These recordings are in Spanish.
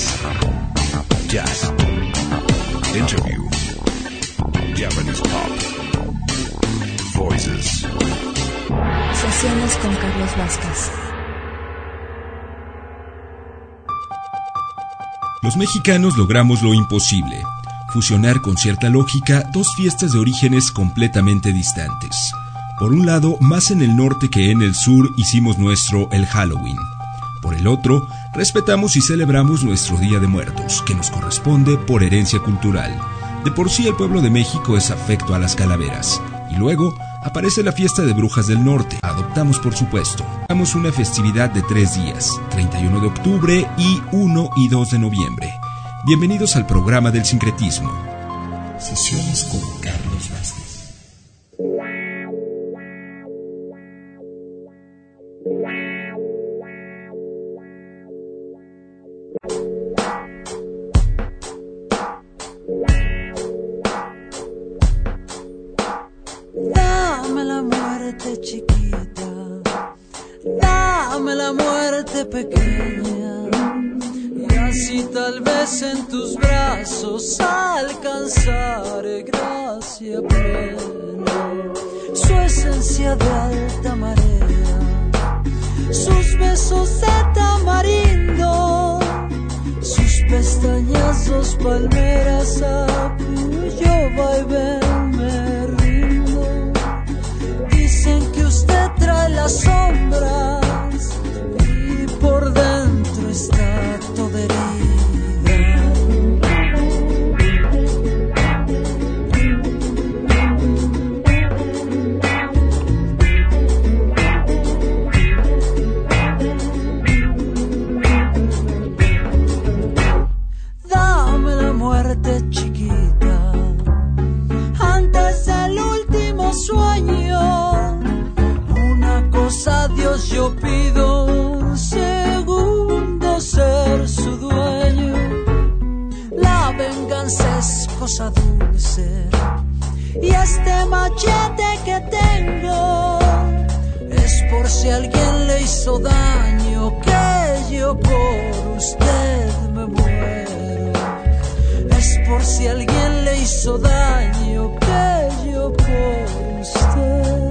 Noticias. Jazz. Interview. Japanese pop. Voices. Sesiones con Carlos Vázquez. Los mexicanos logramos lo imposible: fusionar con cierta lógica dos fiestas de orígenes completamente distantes. Por un lado, más en el norte que en el sur hicimos nuestro el Halloween. Por el otro, respetamos y celebramos nuestro Día de Muertos, que nos corresponde por herencia cultural. De por sí el pueblo de México es afecto a las calaveras. Y luego aparece la fiesta de brujas del norte. Adoptamos, por supuesto. Damos una festividad de 3 días, 31 de octubre y 1 y 2 de noviembre. Bienvenidos al programa del sincretismo. Sesiones con Carlos Vázquez. Dame la muerte chiquita, dame la muerte pequeña, y así tal vez en tus brazos alcanzaré gracia plena. Su esencia de alta marea, sus besos de tamarindo, sus pestañas dos palmeras a cuyo vaivén me rindo. Dicen que usted trae las sombras y por dentro está toda herida. Dame la muerte chiquita antes del último sueño. Una cosa a Dios yo pido, un segundo ser su dueño. La venganza es cosa dulce y este machete que tengo es por si alguien le hizo daño, que yo por usted me muero. Es por si alguien le hizo daño, que yo por usted.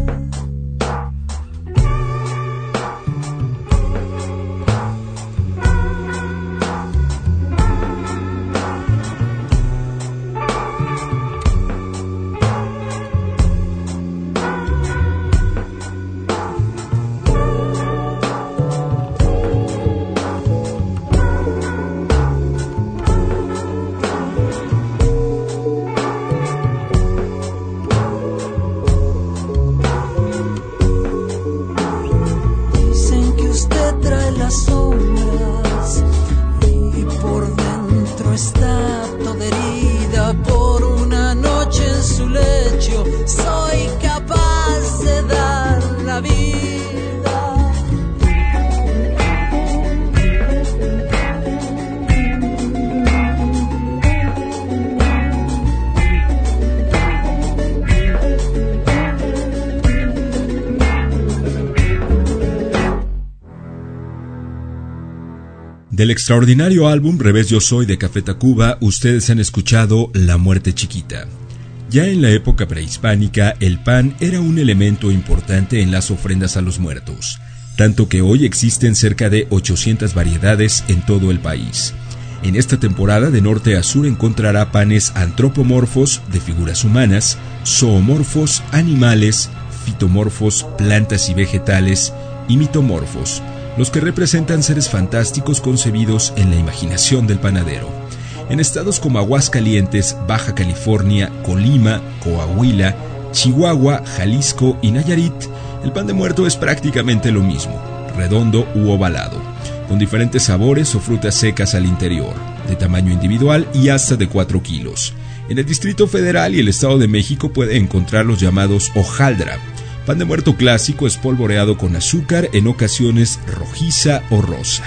Del extraordinario álbum Revés Yo Soy de Café Tacuba, ustedes han escuchado La Muerte Chiquita. Ya en la época prehispánica, el pan era un elemento importante en las ofrendas a los muertos, tanto que hoy existen cerca de 800 variedades en todo el país. En esta temporada, de norte a sur, encontrará panes antropomorfos, de figuras humanas, zoomorfos, animales, fitomorfos, plantas y vegetales, y mitomorfos, los que representan seres fantásticos concebidos en la imaginación del panadero. En estados como Aguascalientes, Baja California, Colima, Coahuila, Chihuahua, Jalisco y Nayarit, el pan de muerto es prácticamente lo mismo, redondo u ovalado, con diferentes sabores o frutas secas al interior, de tamaño individual y hasta de 4 kilos. En el Distrito Federal y el Estado de México puede encontrar los llamados hojaldra, pan de muerto clásico espolvoreado con azúcar, en ocasiones rojiza o rosa.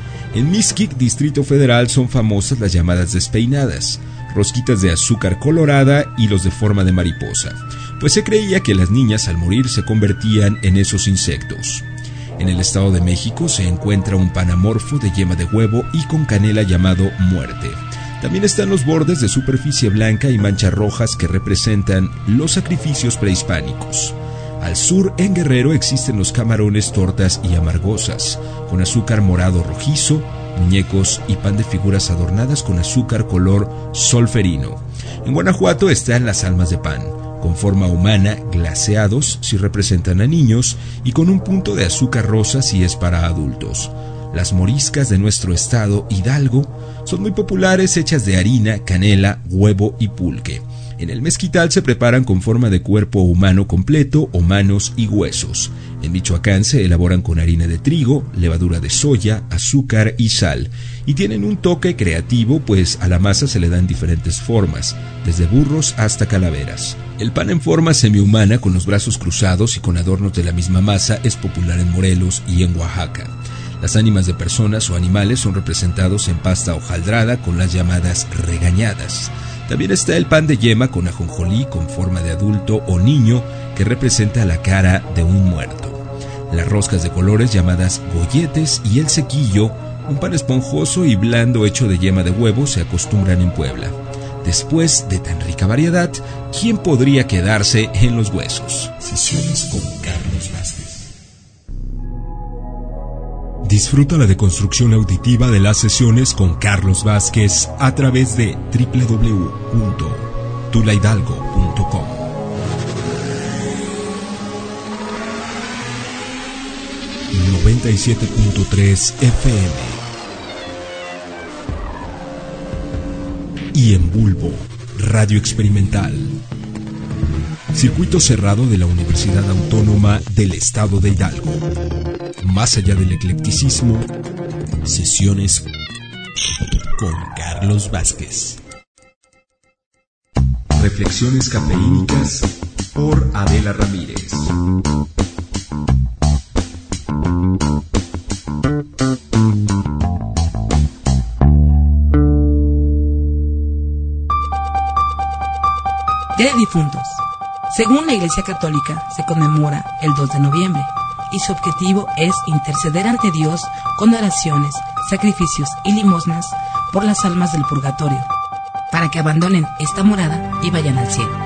En Mixquic, Distrito Federal, son famosas las llamadas despeinadas, rosquitas de azúcar colorada y los de forma de mariposa, pues se creía que las niñas al morir se convertían en esos insectos. En el Estado de México se encuentra un pan amorfo de yema de huevo y con canela llamado muerte. También están los bordes de superficie blanca y manchas rojas que representan los sacrificios prehispánicos. Al sur, en Guerrero, existen los camarones, tortas y amargosas, con azúcar morado rojizo, muñecos y pan de figuras adornadas con azúcar color solferino. En Guanajuato están las almas de pan, con forma humana, glaseados si representan a niños y con un punto de azúcar rosa si es para adultos. Las moriscas de nuestro estado, Hidalgo, son muy populares, hechas de harina, canela, huevo y pulque. En el mezquital se preparan con forma de cuerpo humano completo o manos y huesos. En Michoacán se elaboran con harina de trigo, levadura de soya, azúcar y sal. Y tienen un toque creativo, pues a la masa se le dan diferentes formas, desde burros hasta calaveras. El pan en forma semihumana con los brazos cruzados y con adornos de la misma masa es popular en Morelos y en Oaxaca. Las ánimas de personas o animales son representados en pasta hojaldrada con las llamadas regañadas. También está el pan de yema con ajonjolí con forma de adulto o niño que representa la cara de un muerto. Las roscas de colores llamadas golletes y el sequillo, un pan esponjoso y blando hecho de yema de huevo, se acostumbran en Puebla. Después de tan rica variedad, ¿quién podría quedarse en los huesos? Sesiones con Carlos Vázquez. Disfruta la deconstrucción auditiva de las sesiones con Carlos Vázquez a través de www.tulahidalgo.com. ...97.3 FM... y en Bulbo, Radio Experimental. Circuito cerrado de la Universidad Autónoma del Estado de Hidalgo. Más allá del eclecticismo, sesiones con Carlos Vázquez. Reflexiones cafeínicas por Adela Ramírez. Día de Difuntos. Según la Iglesia Católica, se conmemora el 2 de noviembre y su objetivo es interceder ante Dios con oraciones, sacrificios y limosnas por las almas del purgatorio, para que abandonen esta morada y vayan al cielo.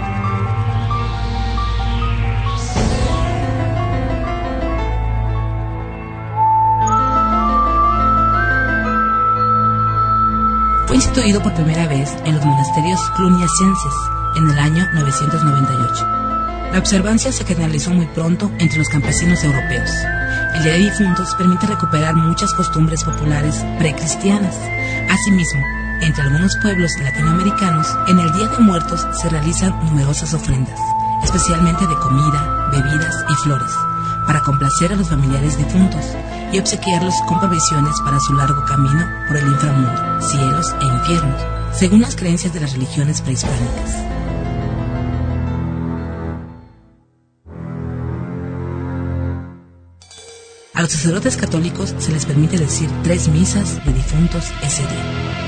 Fue instituido por primera vez en los monasterios cluniacenses en el año 998. La observancia se generalizó muy pronto entre los campesinos europeos. El Día de Difuntos permite recuperar muchas costumbres populares precristianas. Asimismo, entre algunos pueblos latinoamericanos, en el Día de Muertos se realizan numerosas ofrendas, especialmente de comida, bebidas y flores, para complacer a los familiares difuntos y obsequiarlos con provisiones para su largo camino por el inframundo, cielos e infiernos, según las creencias de las religiones prehispánicas. A los sacerdotes católicos se les permite decir 3 misas de difuntos ese día.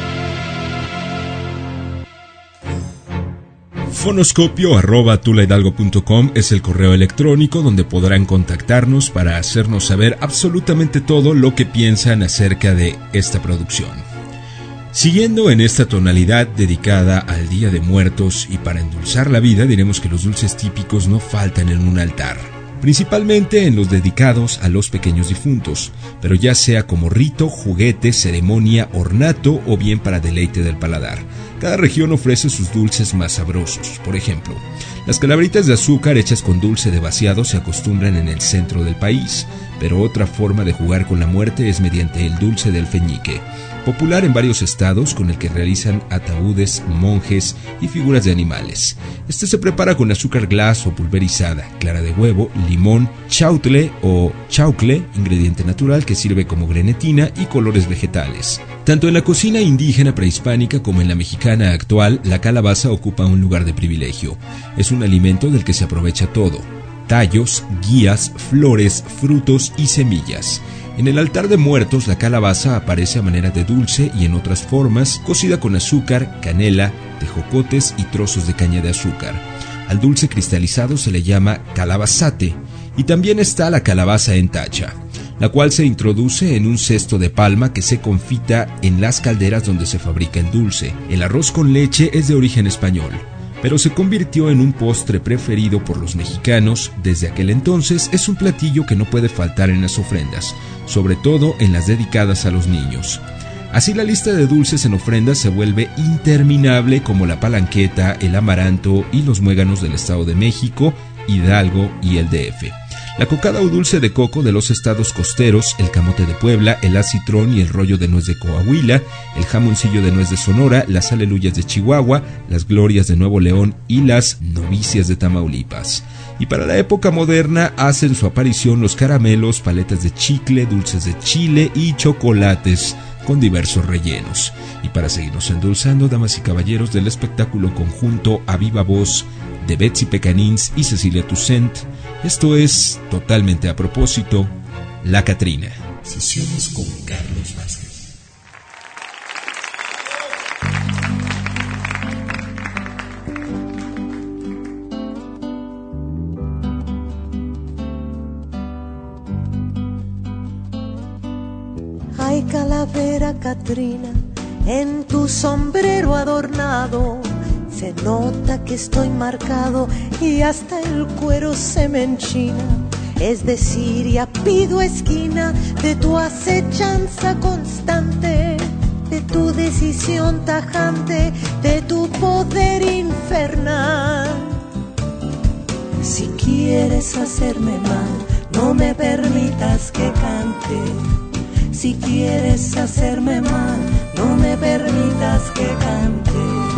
Fonoscopio@tulahidalgo.com es el correo electrónico donde podrán contactarnos para hacernos saber absolutamente todo lo que piensan acerca de esta producción. Siguiendo en esta tonalidad dedicada al Día de Muertos y para endulzar la vida, diremos que los dulces típicos no faltan en un altar, principalmente en los dedicados a los pequeños difuntos, pero ya sea como rito, juguete, ceremonia, ornato o bien para deleite del paladar. Cada región ofrece sus dulces más sabrosos. Por ejemplo, las calaveritas de azúcar hechas con dulce de vaciado se acostumbran en el centro del país, pero otra forma de jugar con la muerte es mediante el dulce del feñique, popular en varios estados, con el que realizan ataúdes, monjes y figuras de animales. Este se prepara con azúcar glass o pulverizada, clara de huevo, limón, chautle o chaucle, ingrediente natural que sirve como grenetina, y colores vegetales. Tanto en la cocina indígena prehispánica como en la mexicana actual, la calabaza ocupa un lugar de privilegio. Es un alimento del que se aprovecha todo: tallos, guías, flores, frutos y semillas. En el altar de muertos, la calabaza aparece a manera de dulce y en otras formas, cocida con azúcar, canela, tejocotes y trozos de caña de azúcar. Al dulce cristalizado se le llama calabazate Y también está la calabaza en tacha, la cual se introduce en un cesto de palma que se confita en las calderas donde se fabrica el dulce. El arroz con leche es de origen español, pero se convirtió en un postre preferido por los mexicanos. Desde aquel entonces es un platillo que no puede faltar en las ofrendas, sobre todo en las dedicadas a los niños. Así la lista de dulces en ofrendas se vuelve interminable, como la palanqueta, el amaranto y los muéganos del Estado de México, Hidalgo y el DF. La cocada o dulce de coco de los estados costeros, el camote de Puebla, el acitrón y el rollo de nuez de Coahuila, el jamoncillo de nuez de Sonora, las aleluyas de Chihuahua, las glorias de Nuevo León y las novicias de Tamaulipas. Y para la época moderna hacen su aparición los caramelos, paletas de chicle, dulces de chile y chocolates con diversos rellenos. Y para seguirnos endulzando, damas y caballeros, del espectáculo conjunto a viva voz de Betsy Pecanins y Cecilia Toussaint, esto es totalmente a propósito, La Catrina. Sesiones con Carlos Vázquez. Ay, calavera Catrina, en tu sombrero adornado se nota que estoy marcado y hasta el cuero se me enchina. Es decir, ya pido esquina de tu acechanza constante, de tu decisión tajante, de tu poder infernal. Si quieres hacerme mal, no me permitas que cante. Si quieres hacerme mal, no me permitas que cante.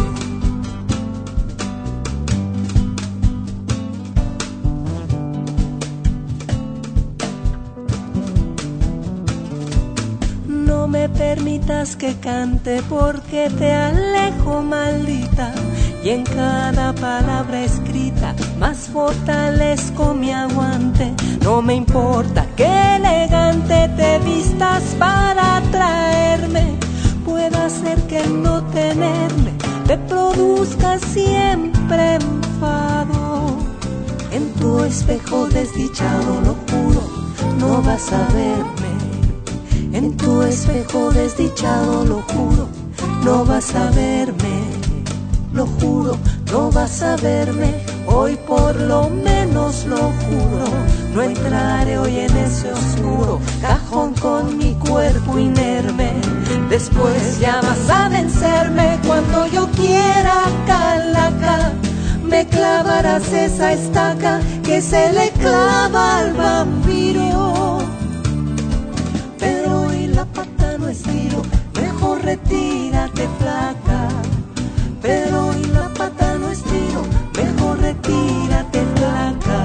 No me permitas que cante porque te alejo, maldita, y en cada palabra escrita más fortalezco mi aguante. No me importa qué elegante te vistas para atraerme, puedo hacer que el no tenerme te produzca siempre enfado. En tu espejo desdichado, lo juro, no vas a verme. En tu espejo desdichado, lo juro, no vas a verme. Lo juro, no vas a verme. Hoy por lo menos lo juro, no entraré hoy en ese oscuro cajón con mi cuerpo inerme. Después ya vas a vencerme cuando yo quiera, calaca. Me clavarás esa estaca que se le clava al vampiro. Pero hoy la pata no estiro, mejor retírate, flaca. Pero hoy la pata no estiro, mejor retírate, flaca.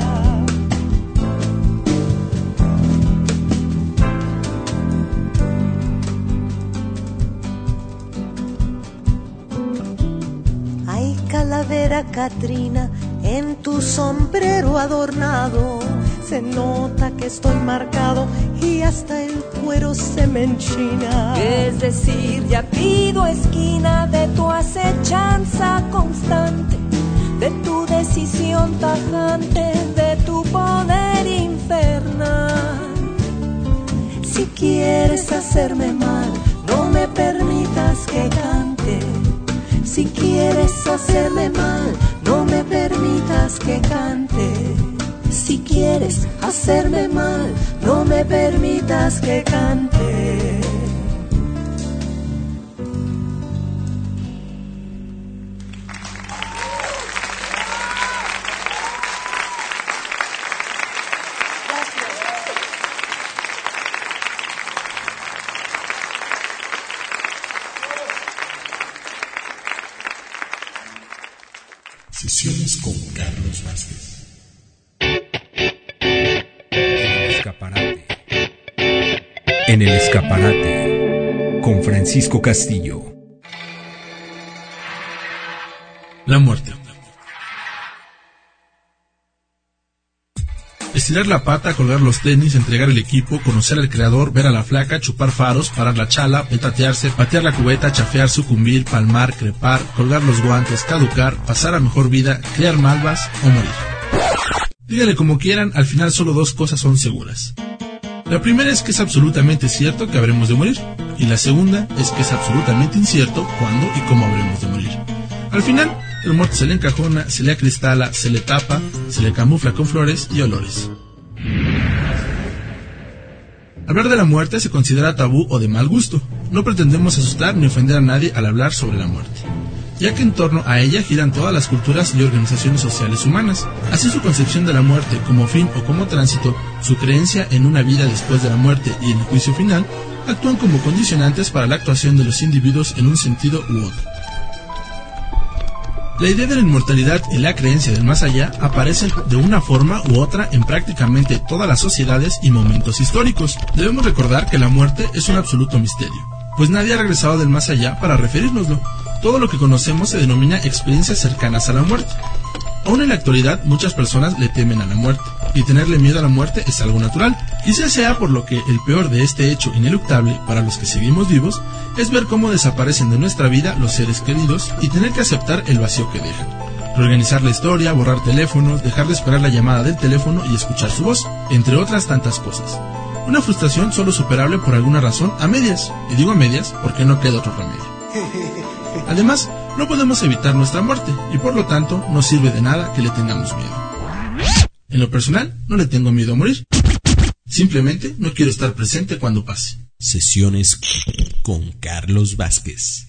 Ay, calavera Catrina, en tu sombrero adornado se nota que estoy marcado y hasta el cuero se me enchina. Es decir, ya pido esquina de tu acechanza constante, de tu decisión tajante, de tu poder infernal. Si quieres hacerme mal, no me permitas que cante. Si quieres hacerme mal, no me permitas que cante. Si quieres hacerme mal, no me permitas que cante. Sesiones con Carlos Vázquez. En el escaparate, con Francisco Castillo. La muerte. Estirar la pata, colgar los tenis, entregar el equipo, conocer al creador, ver a la flaca, chupar faros, parar la chala, petatearse, patear la cubeta, chafear, sucumbir, palmar, crepar, colgar los guantes, caducar, pasar a mejor vida, criar malvas o morir. Díganle como quieran, al final solo dos cosas son seguras. La primera es que es absolutamente cierto que habremos de morir, y la segunda es que es absolutamente incierto cuándo y cómo habremos de morir. Al final, el muerto se le encajona, se le acristala, se le tapa, se le camufla con flores y olores. Hablar de la muerte se considera tabú o de mal gusto. No pretendemos asustar ni ofender a nadie al hablar sobre la muerte, ya que en torno a ella giran todas las culturas y organizaciones sociales humanas. Así su concepción de la muerte como fin o como tránsito, su creencia en una vida después de la muerte y en el juicio final, actúan como condicionantes para la actuación de los individuos en un sentido u otro. La idea de la inmortalidad y la creencia del más allá aparecen de una forma u otra en prácticamente todas las sociedades y momentos históricos. Debemos recordar que la muerte es un absoluto misterio, pues nadie ha regresado del más allá para referírnoslo. Todo lo que conocemos se denomina experiencias cercanas a la muerte. Aún en la actualidad, muchas personas le temen a la muerte, y tenerle miedo a la muerte es algo natural. Quizás sea por lo que el peor de este hecho ineluctable para los que seguimos vivos es ver cómo desaparecen de nuestra vida los seres queridos y tener que aceptar el vacío que dejan. Reorganizar la historia, borrar teléfonos, dejar de esperar la llamada del teléfono y escuchar su voz, entre otras tantas cosas. Una frustración solo superable por alguna razón a medias, y digo a medias porque no queda otro remedio. Además, no podemos evitar nuestra muerte y por lo tanto no sirve de nada que le tengamos miedo. En lo personal, no le tengo miedo a morir. Simplemente no quiero estar presente cuando pase. Sesiones con Carlos Vázquez.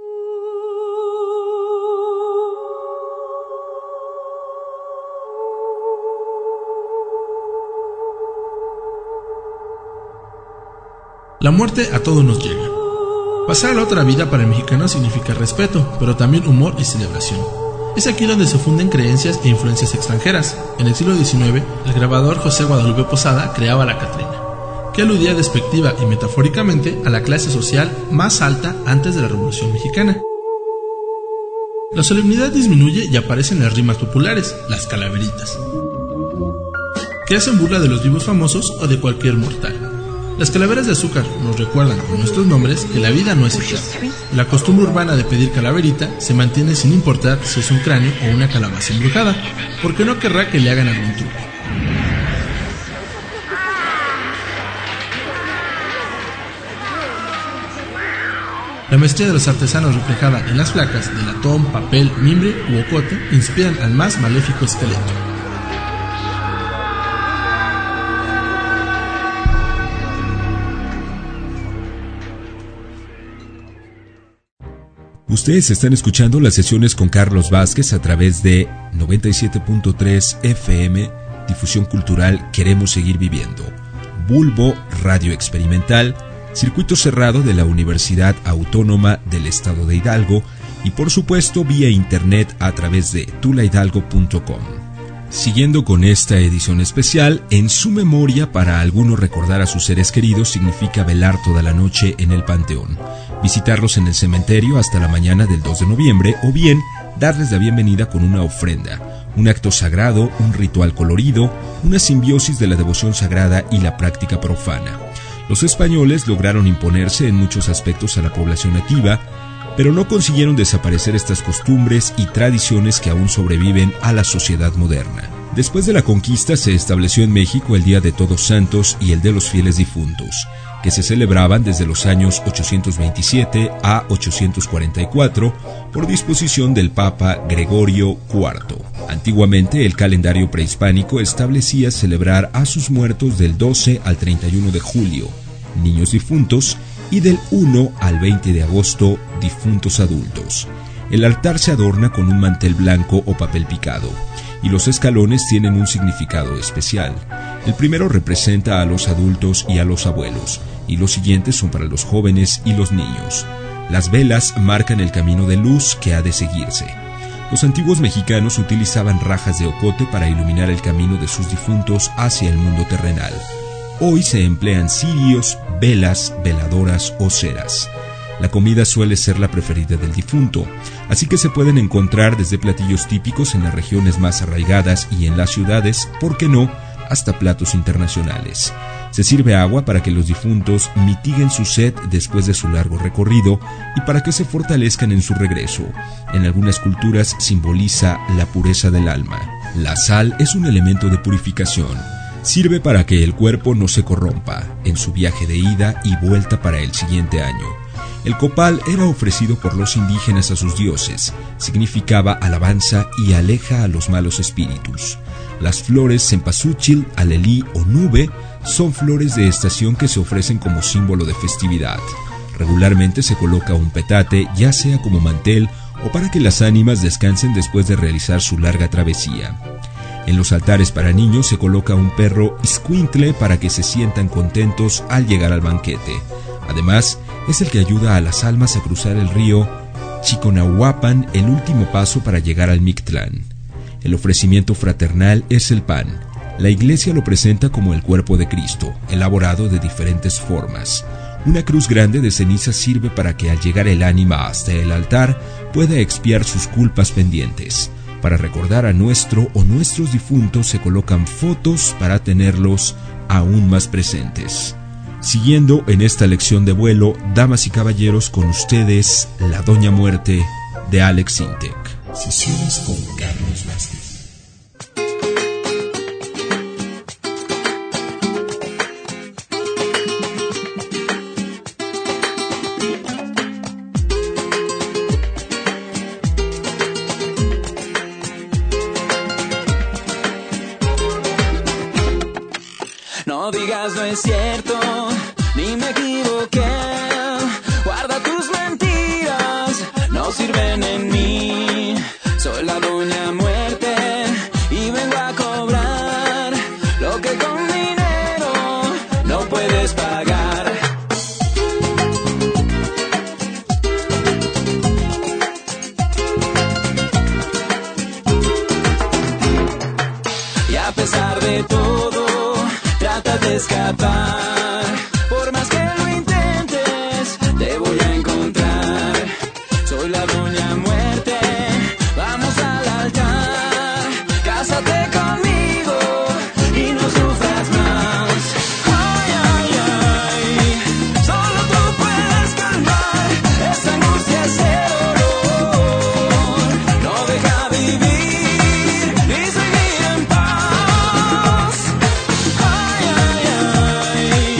La muerte a todos nos llega. Pasar a la otra vida para el mexicano significa respeto, pero también humor y celebración. Es aquí donde se funden creencias e influencias extranjeras. En el siglo XIX, el grabador José Guadalupe Posada creaba la Catrina, que aludía despectiva y metafóricamente a la clase social más alta antes de la Revolución Mexicana. La solemnidad disminuye y aparecen las rimas populares, las calaveritas, que hacen burla de los vivos famosos o de cualquier mortal. Las calaveras de azúcar nos recuerdan con nuestros nombres que la vida no es eterna. La costumbre urbana de pedir calaverita se mantiene sin importar si es un cráneo o una calabaza embrujada, porque no querrá que le hagan algún truco. La maestría de los artesanos reflejada en las placas de latón, papel, mimbre u ocote inspiran al más maléfico esqueleto. Ustedes están escuchando las sesiones con Carlos Vázquez a través de 97.3 FM, Difusión Cultural Queremos Seguir Viviendo, Bulbo Radio Experimental, Circuito Cerrado de la Universidad Autónoma del Estado de Hidalgo y por supuesto vía internet a través de tulahidalgo.com. Siguiendo con esta edición especial, en su memoria para algunos recordar a sus seres queridos significa velar toda la noche en el panteón, visitarlos en el cementerio hasta la mañana del 2 de noviembre o bien darles la bienvenida con una ofrenda, un acto sagrado, un ritual colorido, una simbiosis de la devoción sagrada y la práctica profana. Los españoles lograron imponerse en muchos aspectos a la población nativa, pero no consiguieron desaparecer estas costumbres y tradiciones que aún sobreviven a la sociedad moderna. Después de la conquista se estableció en México el Día de Todos Santos y el de los Fieles Difuntos, que se celebraban desde los años 827 a 844 por disposición del Papa Gregorio IV. Antiguamente el calendario prehispánico establecía celebrar a sus muertos del 12 al 31 de julio, niños difuntos, y del 1 al 20 de agosto, difuntos adultos. El altar se adorna con un mantel blanco o papel picado, y los escalones tienen un significado especial. El primero representa a los adultos y a los abuelos, y los siguientes son para los jóvenes y los niños. Las velas marcan el camino de luz que ha de seguirse. Los antiguos mexicanos utilizaban rajas de ocote para iluminar el camino de sus difuntos hacia el mundo terrenal. Hoy se emplean cirios, velas, veladoras o ceras. La comida suele ser la preferida del difunto, así que se pueden encontrar desde platillos típicos en las regiones más arraigadas y en las ciudades, ¿por qué no?, hasta platos internacionales. Se sirve agua para que los difuntos mitiguen su sed después de su largo recorrido y para que se fortalezcan en su regreso. En algunas culturas simboliza la pureza del alma. La sal es un elemento de purificación. Sirve para que el cuerpo no se corrompa en su viaje de ida y vuelta para el siguiente año. El copal era ofrecido por los indígenas a sus dioses. Significaba alabanza y aleja a los malos espíritus. Las flores cempasúchil, alelí o nube son flores de estación que se ofrecen como símbolo de festividad. Regularmente se coloca un petate, ya sea como mantel o para que las ánimas descansen después de realizar su larga travesía. En los altares para niños se coloca un perro escuincle para que se sientan contentos al llegar al banquete. Además, es el que ayuda a las almas a cruzar el río Chiconahuapan, el último paso para llegar al Mictlán. El ofrecimiento fraternal es el pan. La iglesia lo presenta como el cuerpo de Cristo, elaborado de diferentes formas. Una cruz grande de ceniza sirve para que al llegar el ánima hasta el altar pueda expiar sus culpas pendientes. Para recordar a nuestro o nuestros difuntos se colocan fotos para tenerlos aún más presentes. Siguiendo en esta lección de vuelo, damas y caballeros, con ustedes la Doña Muerte de Alex Sintek. Sesiones con Carlos Vázquez. No digas no es cierto, ni me equivoqué. Guarda tus mentiras, no sirven en mí. Soy la Doña Muerte y vengo a cobrar lo que con dinero no puedes pagar. Y a pesar de todo, trata de escapar. Por más que lo intentes, te voy a encontrar. Soy la Doña Muerte, vamos al altar. Cásate conmigo y no sufras más. Ay, ay, ay, solo tú puedes calmar esa angustia, ese dolor. No deja vivir y seguir en paz. Ay, ay, ay.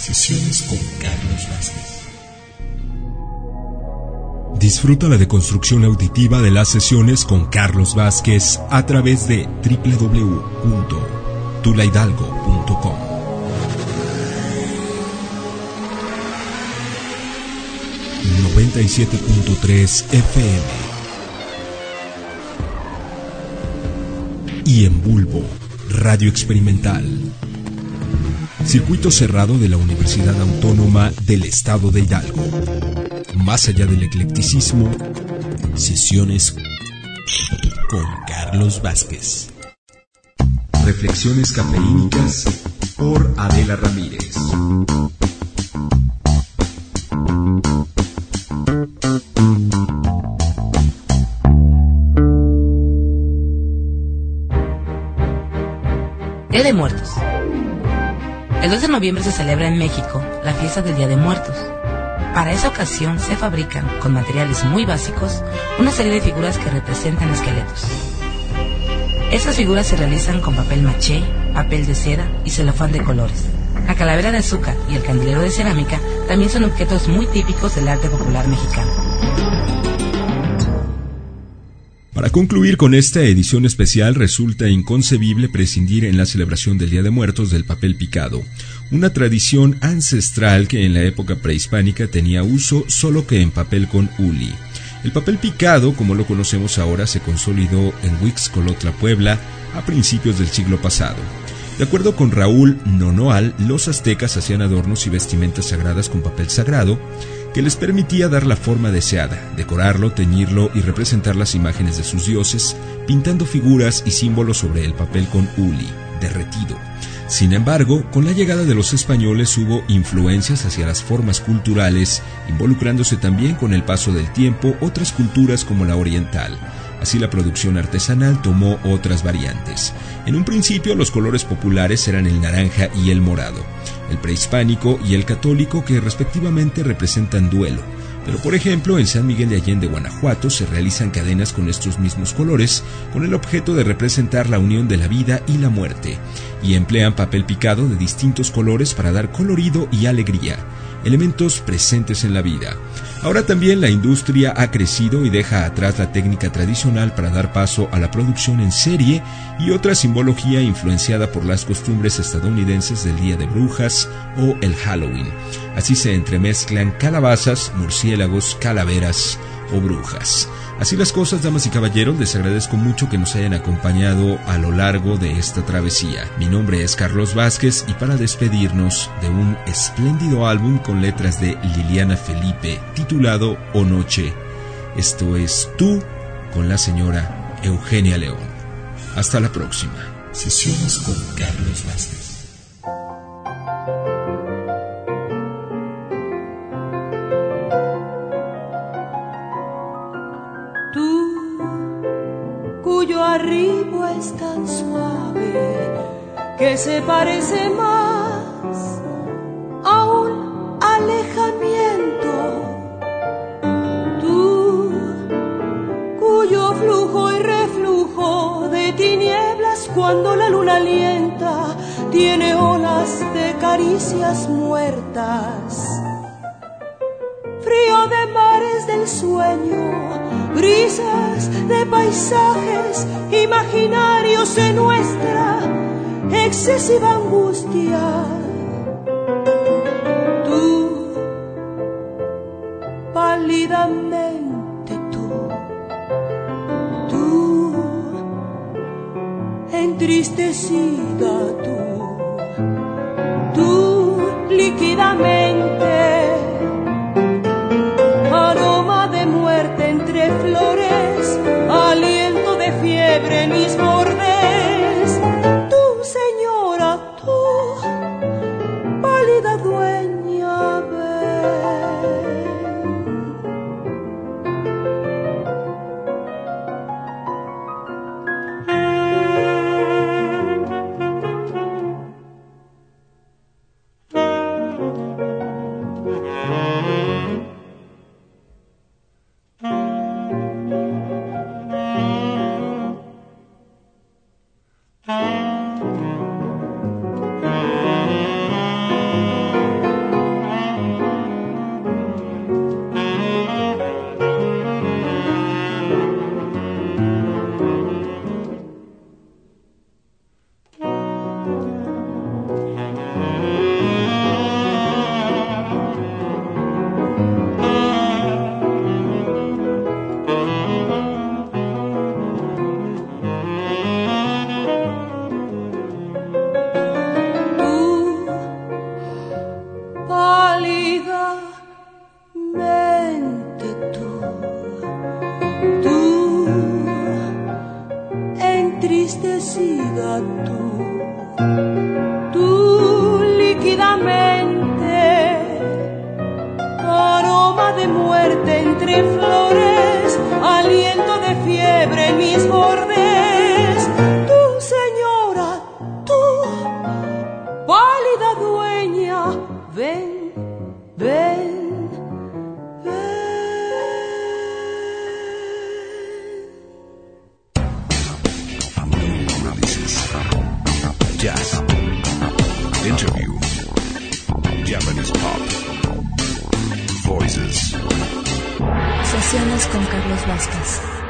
Sesiones con Carlos Vázquez. Disfruta la deconstrucción auditiva de las sesiones con Carlos Vázquez a través de www.tulaidalgo.com. ...97.3 FM... y en Bulbo, Radio Experimental. Circuito cerrado de la Universidad Autónoma del Estado de Hidalgo. Más allá del eclecticismo, sesiones con Carlos Vázquez. Reflexiones cafeínicas por Adela Ramírez. Día de Muertos. El 2 de noviembre se celebra en México la fiesta del Día de Muertos. Para esa ocasión se fabrican, con materiales muy básicos, una serie de figuras que representan esqueletos. Estas figuras se realizan con papel maché, papel de seda y celofán de colores. La calavera de azúcar y el candelero de cerámica también son objetos muy típicos del arte popular mexicano. Para concluir con esta edición especial, resulta inconcebible prescindir en la celebración del Día de Muertos del papel picado, una tradición ancestral que en la época prehispánica tenía uso solo que en papel con huli. El papel picado, como lo conocemos ahora, se consolidó en Huixcolotla, Puebla, a principios del siglo pasado. De acuerdo con Raúl Nonoal, los aztecas hacían adornos y vestimentas sagradas con papel sagrado, que les permitía dar la forma deseada, decorarlo, teñirlo y representar las imágenes de sus dioses, pintando figuras y símbolos sobre el papel con huli, derretido. Sin embargo, con la llegada de los españoles hubo influencias hacia las formas culturales, involucrándose también con el paso del tiempo otras culturas como la oriental. Así la producción artesanal tomó otras variantes. En un principio los colores populares eran el naranja y el morado, el prehispánico y el católico, que respectivamente representan duelo. Pero por ejemplo, en San Miguel de Allende, Guanajuato, se realizan cadenas con estos mismos colores, con el objeto de representar la unión de la vida y la muerte, y emplean papel picado de distintos colores para dar colorido y alegría, elementos presentes en la vida. Ahora también la industria ha crecido y deja atrás la técnica tradicional para dar paso a la producción en serie y otra simbología influenciada por las costumbres estadounidenses del Día de Brujas o el Halloween. Así se entremezclan calabazas, murciélagos, calaveras o brujas. Así las cosas, damas y caballeros, les agradezco mucho que nos hayan acompañado a lo largo de esta travesía. Mi nombre es Carlos Vázquez y para despedirnos de un espléndido álbum con letras de Liliana Felipe titulado O Noche, esto es Tú con la señora Eugenia León. Hasta la próxima. Sesiones con Carlos Vázquez. Arribo es tan suave que se parece más a un alejamiento. Tú, cuyo flujo y reflujo de tinieblas cuando la luna alienta, tiene olas de caricias muertas. Frío de mares del sueño, brisas de paisajes imaginarios en nuestra excesiva angustia. Tú, pálidamente tú, entristecida tú, líquidamente. Aroma de muerte entre flores, aliento de fiebre en mis bordes. Tú, señora, tú, pálida dueña, ven. de flores, aliento de fiebre en mis bordes. Tú, señora, tú, pálida dueña, ven, ven. Jazz, interview, Japanese pop, voices. Sesiones con Carlos Vázquez.